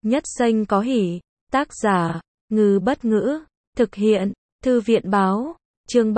Nhất xanh có hỉ. Tác giả, Ngư Bất Ngữ. Thực hiện, Thư viện Báo. Chương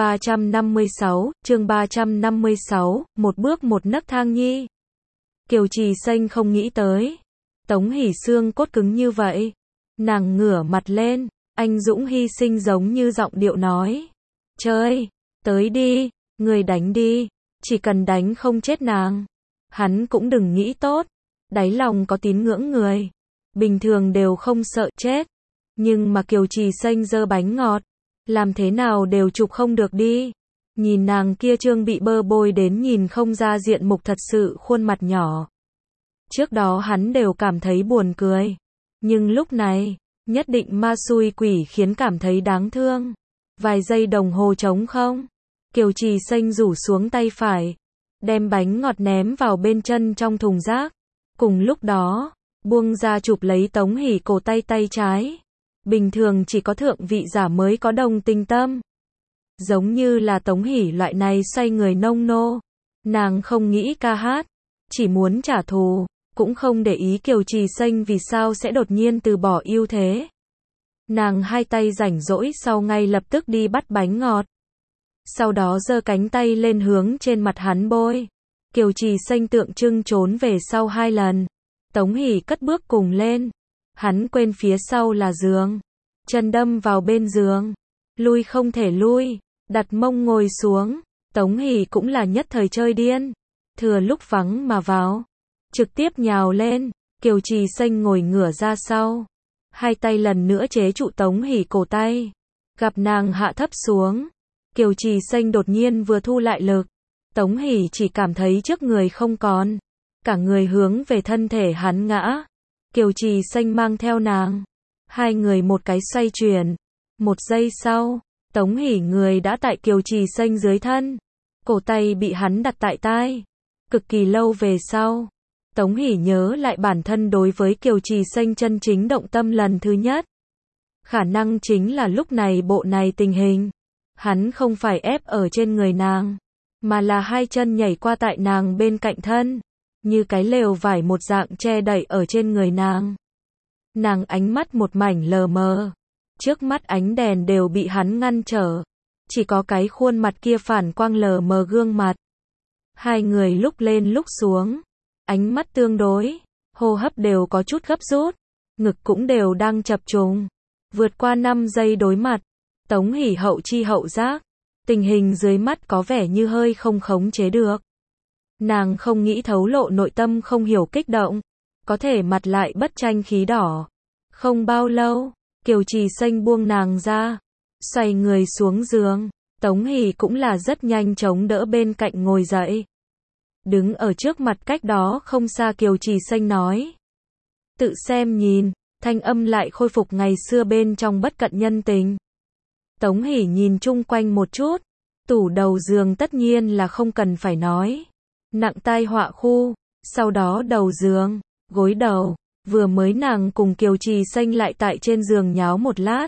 356, một bước một nấc thang nhi. Kiều Trì Xanh không nghĩ tới. Tống Hỷ xương cốt cứng như vậy. Nàng ngửa mặt lên, anh dũng hy sinh giống như giọng điệu nói. Chơi, tới đi, người đánh đi, chỉ cần đánh không chết nàng. Hắn cũng đừng nghĩ tốt, đáy lòng có tín ngưỡng người. Bình thường đều không sợ chết. Nhưng mà Kiều Trì Xanh giơ bánh ngọt, làm thế nào đều chụp không được đi. Nhìn nàng kia trương bị bơ bôi đến nhìn không ra diện mục thật sự khuôn mặt nhỏ. Trước đó hắn đều cảm thấy buồn cười. Nhưng lúc này, nhất định ma xui quỷ khiến cảm thấy đáng thương. Vài giây đồng hồ trống không. Kiều Trì Xanh rủ xuống tay phải, đem bánh ngọt ném vào bên chân trong thùng rác. Cùng lúc đó, buông ra chụp lấy Tống Hỷ cổ tay trái. Bình thường chỉ có thượng vị giả mới có đồng tình tâm. Giống như là Tống Hỷ loại này xoay người nông nô. Nàng không nghĩ ca hát, chỉ muốn trả thù, cũng không để ý Kiều Trì Xanh vì sao sẽ đột nhiên từ bỏ ưu thế. Nàng hai tay rảnh rỗi sau ngay lập tức đi bắt bánh ngọt. Sau đó giơ cánh tay lên hướng trên mặt hắn bôi. Kiều Trì Xanh tượng trưng trốn về sau 2 lần. Tống Hỷ cất bước cùng lên. Hắn quên phía sau là giường. Chân đâm vào bên giường. Lui không thể lui. Đặt mông ngồi xuống. Tống Hỷ cũng là nhất thời chơi điên. Thừa lúc vắng mà vào. Trực tiếp nhào lên. Kiều Trì Xanh ngồi ngửa ra sau. Hai tay lần nữa chế trụ Tống Hỷ cổ tay. Gặp nàng hạ thấp xuống. Kiều Trì Xanh đột nhiên vừa thu lại lực. Tống Hỷ chỉ cảm thấy trước người không còn. Cả người hướng về thân thể hắn ngã. Kiều Trì Xanh mang theo nàng. Hai người một cái xoay chuyển. Một giây sau, Tống Hỷ người đã tại Kiều Trì Xanh dưới thân. Cổ tay bị hắn đặt tại tai. Cực kỳ lâu về sau, Tống Hỷ nhớ lại bản thân đối với Kiều Trì Xanh chân chính động tâm lần thứ nhất. Khả năng chính là lúc này bộ này tình hình. Hắn không phải ép ở trên người nàng, mà là hai chân nhảy qua tại nàng bên cạnh thân. Như cái lều vải một dạng che đậy ở trên người nàng. Nàng ánh mắt một mảnh lờ mờ. Trước mắt ánh đèn đều bị hắn ngăn trở. Chỉ có cái khuôn mặt kia phản quang lờ mờ gương mặt. Hai người lúc lên lúc xuống. Ánh mắt tương đối. Hô hấp đều có chút gấp rút. Ngực cũng đều đang chập trùng. Vượt qua 5 giây đối mặt. Tống Hỷ hậu chi hậu giác. Tình hình dưới mắt có vẻ như hơi không khống chế được. Nàng không nghĩ thấu lộ nội tâm không hiểu kích động. Có thể mặt lại bất tranh khí đỏ. Không bao lâu, Kiều Trì Xanh buông nàng ra. Xoay người xuống giường. Tống Hỷ cũng là rất nhanh chống đỡ bên cạnh ngồi dậy. Đứng ở trước mặt cách đó không xa Kiều Trì Xanh nói. Tự xem nhìn, thanh âm lại khôi phục ngày xưa bên trong bất cận nhân tình. Tống Hỷ nhìn chung quanh một chút. Tủ đầu giường tất nhiên là không cần phải nói. Nặng tai họa khu. Sau đó đầu giường, gối đầu. Vừa mới nàng cùng Kiều Trì Xanh lại tại trên giường nháo một lát.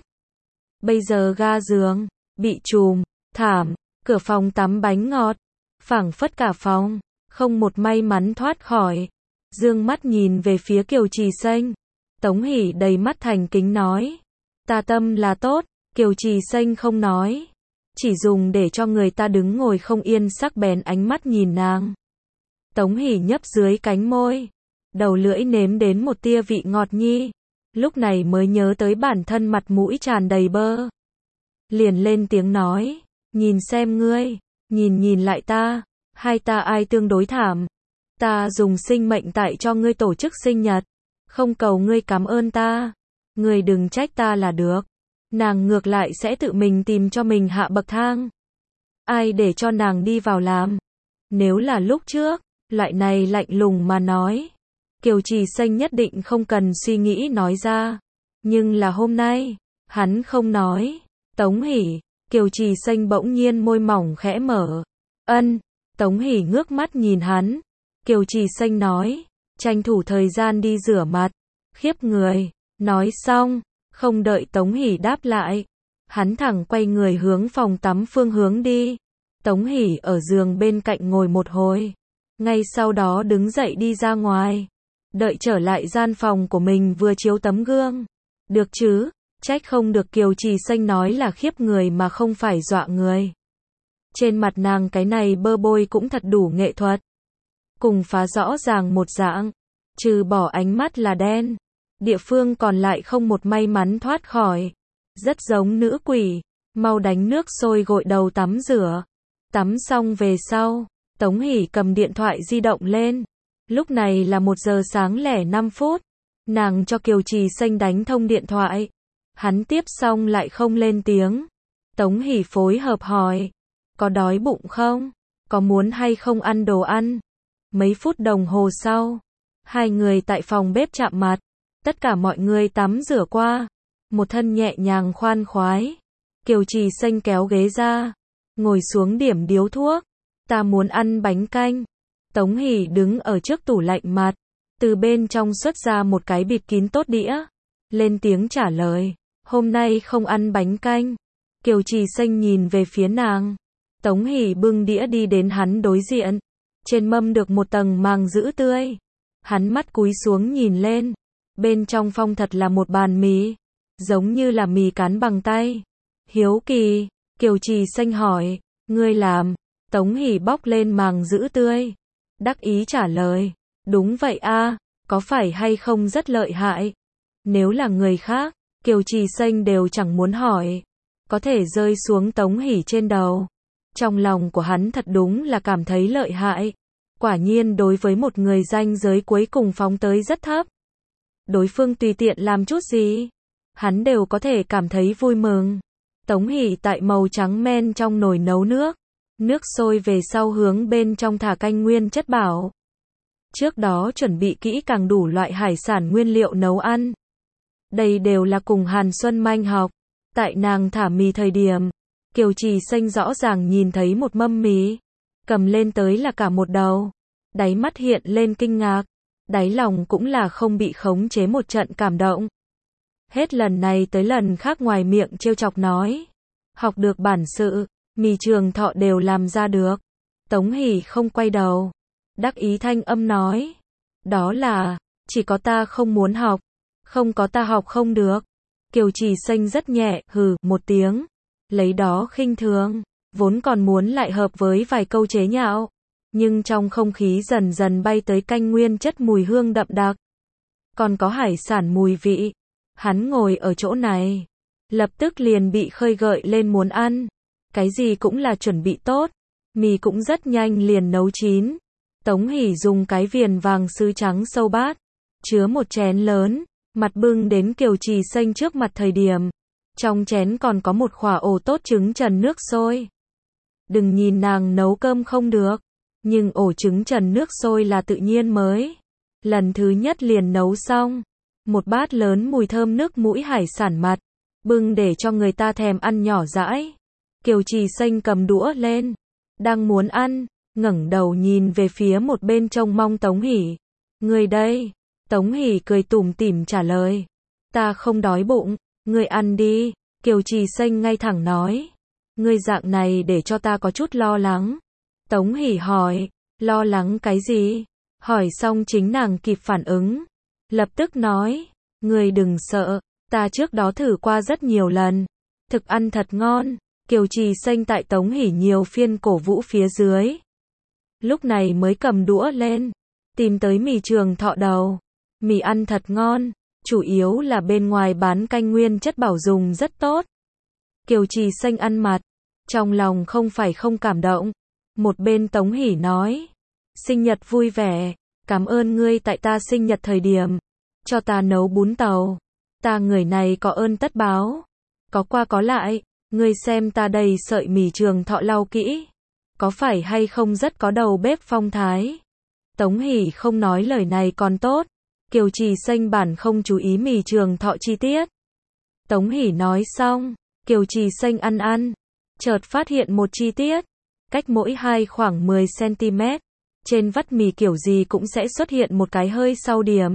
Bây giờ ga giường, bị trùm, thảm, cửa phòng tắm bánh ngọt. Phảng phất cả phòng, không một may mắn thoát khỏi. Dương mắt nhìn về phía Kiều Trì Xanh. Tống Hỷ đầy mắt thành kính nói. Ta tâm là tốt. Kiều Trì Xanh không nói. Chỉ dùng để cho người ta đứng ngồi không yên sắc bén ánh mắt nhìn nàng. Tống Hỷ nhấp dưới cánh môi. Đầu lưỡi nếm đến một tia vị ngọt nhi. Lúc này mới nhớ tới bản thân mặt mũi tràn đầy bơ. Liền lên tiếng nói. Nhìn xem ngươi. Nhìn lại ta. Hai ta ai tương đối thảm. Ta dùng sinh mệnh tại cho ngươi tổ chức sinh nhật. Không cầu ngươi cảm ơn ta. Ngươi đừng trách ta là được. Nàng ngược lại sẽ tự mình tìm cho mình hạ bậc thang. Ai để cho nàng đi vào làm. Nếu là lúc trước, loại này lạnh lùng mà nói. Kiều Trì Xanh nhất định không cần suy nghĩ nói ra. Nhưng là hôm nay, hắn không nói. Tống Hỷ, Kiều Trì Xanh bỗng nhiên môi mỏng khẽ mở. Ân, Tống Hỷ ngước mắt nhìn hắn. Kiều Trì Xanh nói, tranh thủ thời gian đi rửa mặt. Khiếp người, nói xong. Không đợi Tống Hỷ đáp lại. Hắn thẳng quay người hướng phòng tắm phương hướng đi. Tống Hỷ ở giường bên cạnh ngồi một hồi. Ngay sau đó đứng dậy đi ra ngoài. Đợi trở lại gian phòng của mình vừa chiếu tấm gương. Được chứ, trách không được Kiều Trì Xanh nói là khiếp người mà không phải dọa người. Trên mặt nàng cái này bơ bôi cũng thật đủ nghệ thuật. Cùng phá rõ ràng một dạng, trừ bỏ ánh mắt là đen. Địa phương còn lại không một may mắn thoát khỏi. Rất giống nữ quỷ, mau đánh nước sôi gội đầu tắm rửa. Tắm xong về sau, Tống Hỷ cầm điện thoại di động lên. Lúc này là 1 giờ sáng lẻ 5 phút. Nàng cho Kiều Trì Xanh đánh thông điện thoại. Hắn tiếp xong lại không lên tiếng. Tống Hỷ phối hợp hỏi. Có đói bụng không? Có muốn hay không ăn đồ ăn? Mấy phút đồng hồ sau, hai người tại phòng bếp chạm mặt. Tất cả mọi người tắm rửa qua. Một thân nhẹ nhàng khoan khoái. Kiều Trì Xanh kéo ghế ra. Ngồi xuống điểm điếu thuốc. Ta muốn ăn bánh canh. Tống Hỷ đứng ở trước tủ lạnh mặt. Từ bên trong xuất ra một cái bịt kín tốt đĩa. Lên tiếng trả lời. Hôm nay không ăn bánh canh. Kiều Trì Xanh nhìn về phía nàng. Tống Hỷ bưng đĩa đi đến hắn đối diện. Trên mâm được một tầng màng giữ tươi. Hắn mắt cúi xuống nhìn lên. Bên trong phong thật là một bàn mì. Giống như là mì cán bằng tay. Hiếu kỳ, Kiều Trì Xanh hỏi. Ngươi làm? Tống Hỷ bóc lên màng giữ tươi. Đắc ý trả lời. Đúng vậy a, có phải hay không rất lợi hại? Nếu là người khác, Kiều Trì Xanh đều chẳng muốn hỏi. Có thể rơi xuống Tống Hỷ trên đầu. Trong lòng của hắn thật đúng là cảm thấy lợi hại. Quả nhiên đối với một người ranh giới cuối cùng phóng tới rất thấp. Đối phương tùy tiện làm chút gì, hắn đều có thể cảm thấy vui mừng. Tống Hỷ tại màu trắng men trong nồi nấu nước. Nước sôi về sau hướng bên trong thả canh nguyên chất bảo. Trước đó chuẩn bị kỹ càng đủ loại hải sản nguyên liệu nấu ăn. Đây đều là cùng Hàn Xuân Manh học. Tại nàng thả mì thời điểm, Kiều Trì Xanh rõ ràng nhìn thấy một mâm mì. Cầm lên tới là cả một đầu. Đáy mắt hiện lên kinh ngạc. Đáy lòng cũng là không bị khống chế một trận cảm động. Hết lần này tới lần khác ngoài miệng trêu chọc nói. Học được bản sự, mì Trường Thọ đều làm ra được. Tống Hỷ không quay đầu. Đắc ý thanh âm nói. Đó là, chỉ có ta không muốn học. Không có ta học không được. Kiều Trì Xanh rất nhẹ, hừ, một tiếng. Lấy đó khinh thường. Vốn còn muốn lại hợp với vài câu chế nhạo. Nhưng trong không khí dần dần bay tới canh nguyên chất mùi hương đậm đặc. Còn có hải sản mùi vị. Hắn ngồi ở chỗ này. Lập tức liền bị khơi gợi lên muốn ăn. Cái gì cũng là chuẩn bị tốt. Mì cũng rất nhanh liền nấu chín. Tống Hỷ dùng cái viền vàng sứ trắng sâu bát. Chứa một chén lớn. Mặt bưng đến Kiều Trì Xanh trước mặt thời điểm. Trong chén còn có một khỏa ổ tốt trứng trần nước sôi. Đừng nhìn nàng nấu cơm không được. Nhưng ổ trứng trần nước sôi là tự nhiên mới. Lần thứ nhất liền nấu xong. Một bát lớn mùi thơm nước mũi hải sản mặt. Bưng để cho người ta thèm ăn nhỏ dãi. Kiều Trì Xanh cầm đũa lên. Đang muốn ăn. Ngẩng đầu nhìn về phía một bên trông mong Tống Hỷ. Người đây. Tống Hỷ cười tủm tỉm trả lời. Ta không đói bụng. Người ăn đi. Kiều Trì Xanh ngay thẳng nói. Người dạng này để cho ta có chút lo lắng. Tống Hỷ hỏi. Lo lắng cái gì? Hỏi xong chính nàng kịp phản ứng. Lập tức nói. Người đừng sợ. Ta trước đó thử qua rất nhiều lần. Thực ăn thật ngon. Kiều Trì Xanh tại Tống Hỷ nhiều phiên cổ vũ phía dưới. Lúc này mới cầm đũa lên. Tìm tới mì Trường Thọ đầu. Mì ăn thật ngon. Chủ yếu là bên ngoài bán canh nguyên chất bảo dùng rất tốt. Kiều Trì Xanh ăn mặt. Trong lòng không phải không cảm động. Một bên Tống Hỷ nói. Sinh nhật vui vẻ. Cảm ơn ngươi tại ta sinh nhật thời điểm. Cho ta nấu bún tàu. Ta người này có ơn tất báo. Có qua có lại. Ngươi xem ta đầy sợi mì Trường Thọ lau kỹ. Có phải hay không rất có đầu bếp phong thái. Tống Hỷ không nói lời này còn tốt. Kiều Trì Xanh bản không chú ý mì Trường Thọ chi tiết. Tống Hỷ nói xong. Kiều Trì Xanh ăn. Chợt phát hiện một chi tiết. Cách mỗi hai khoảng 10 cm. Trên vắt mì kiểu gì cũng sẽ xuất hiện một cái hơi sau điểm.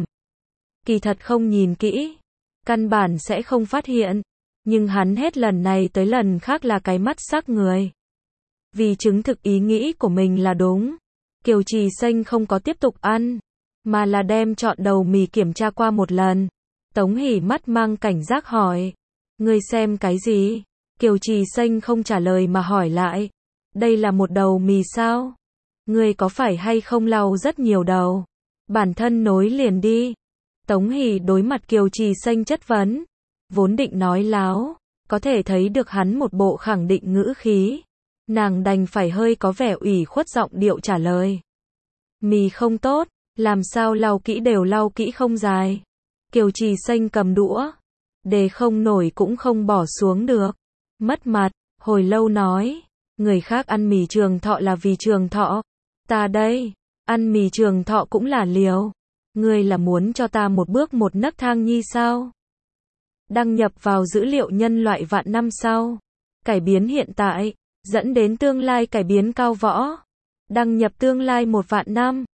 Kỳ thật không nhìn kỹ. Căn bản sẽ không phát hiện. Nhưng hắn hết lần này tới lần khác là cái mắt sắc người. Vì chứng thực ý nghĩ của mình là đúng. Kiều Trì Xanh không có tiếp tục ăn. mà là đem chọn đầu mì kiểm tra qua một lần. Tống Hỷ mắt mang cảnh giác hỏi. Ngươi xem cái gì? Kiều Trì Xanh không trả lời mà hỏi lại. Đây là một đầu mì sao? Ngươi có phải hay không lau rất nhiều đầu? Bản thân nối liền đi. Tống Hỷ đối mặt Kiều Trì Xanh chất vấn. Vốn định nói láo, có thể thấy được hắn một bộ khẳng định ngữ khí. Nàng đành phải hơi có vẻ ủy khuất giọng điệu trả lời. Mì không tốt, làm sao lau kỹ đều lau kỹ không dài. Kiều Trì Xanh cầm đũa, để không nổi cũng không bỏ xuống được. Mất mặt, hồi lâu nói, người khác ăn mì Trường Thọ là vì Trường Thọ. Ta đây, ăn mì Trường Thọ cũng là liều. Ngươi là muốn cho ta một bước một nấc thang nhi sao? Đăng nhập vào dữ liệu nhân loại vạn năm sau. Cải biến hiện tại, dẫn đến tương lai cải biến cao võ. Đăng nhập tương lai 1 vạn năm.